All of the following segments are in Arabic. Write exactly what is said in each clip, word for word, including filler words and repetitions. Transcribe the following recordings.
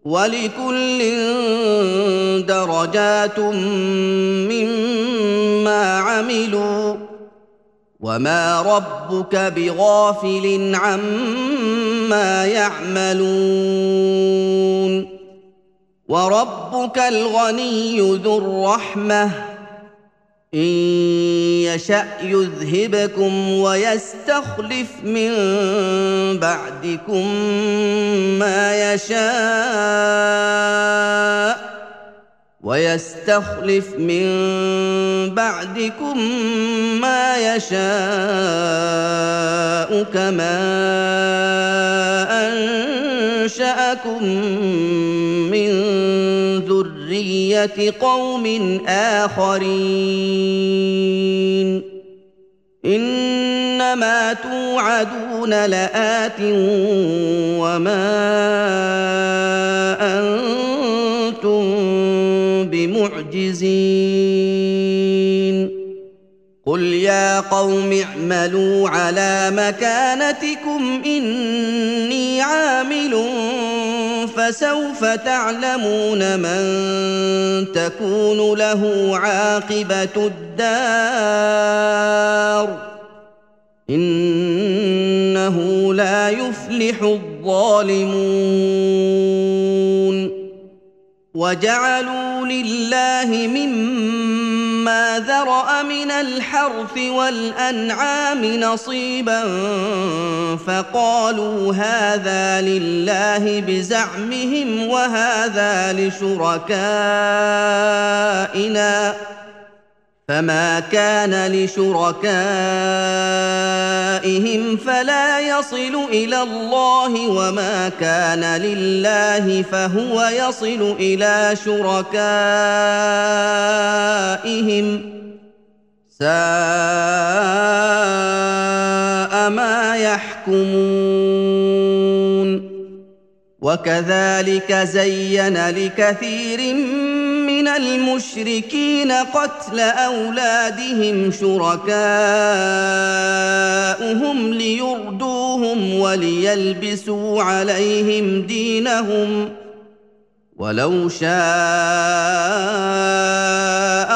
وَلِكُلٍّ دَرَجَاتٌ مِّمَّا عَمِلُوا ۚ وَمَا رَبُّكَ بِغَافِلٍ عَمَّا يَعْمَلُونَ وَرَبُّكَ الْغَنِيُّ ذُو الرَّحْمَةِ ۚ إِن يَشَأْ يُذْهِبْكُمْ وَيَسْتَخْلِفْ مِن بَعْدِكُم مَّا يَشَاءُ وَيَسْتَخْلِفْ مِن بَعْدِكُم مَّا يَشَاءُ كَمَا أَنشَأَكُم مِّن ذُرِّيَّةِ قَوْمٍ آخَرِينَ إِنَّمَا تُوعَدُونَ لَآتٍ وَمَا أَنتُم بِمُعْجِزِينَ قُلْ يَا قَوْمِ اعْمَلُوا عَلَىٰ مَكَانَتِكُمْ إِنِّي عَامِلٌ فَسَوْفَ تَعْلَمُونَ مَن تَكُونُ لَهُ عَاقِبَةُ الدَّارِ ۗ إِنَّهُ لَا يُفْلِحُ الظَّالِمُونَ وَجَعَلُوا لِلَّهِ مِمَّا ذَرَأَ مِنَ الْحَرْثِ وَالْأَنْعَامِ نَصِيبًا فَقَالُوا هَٰذَا لِلَّهِ بِزَعْمِهِمْ وَهَٰذَا لِشُرَكَائِنَا ۖ فَمَا كَانَ لِشُرَكَائِهِمْ فَلَا يَصِلُ إِلَى اللَّهِ وَمَا كَانَ لِلَّهِ فَهُوَ يَصِلُ إِلَىٰ شُرَكَائِهِمْ ۗ سَاءَ مَا يَحْكُمُونَ وَكَذَٰلِكَ زَيَّنَ لِكَثِيرٍ مِّنَ الْمُشْرِكِينَ قَتْلَ أَوْلَادِهِمْ شُرَكَاؤُهُمْ لِيُرْدُوهُمْ وَلِيَلْبِسُوا عَلَيْهِمْ دِينَهُمْ ۖ وَلَوْ شَاءَ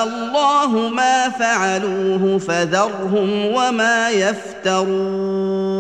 اللَّهُ مَا فَعَلُوهُ فَذَرْهُمْ وَمَا يَفْتَرُونَ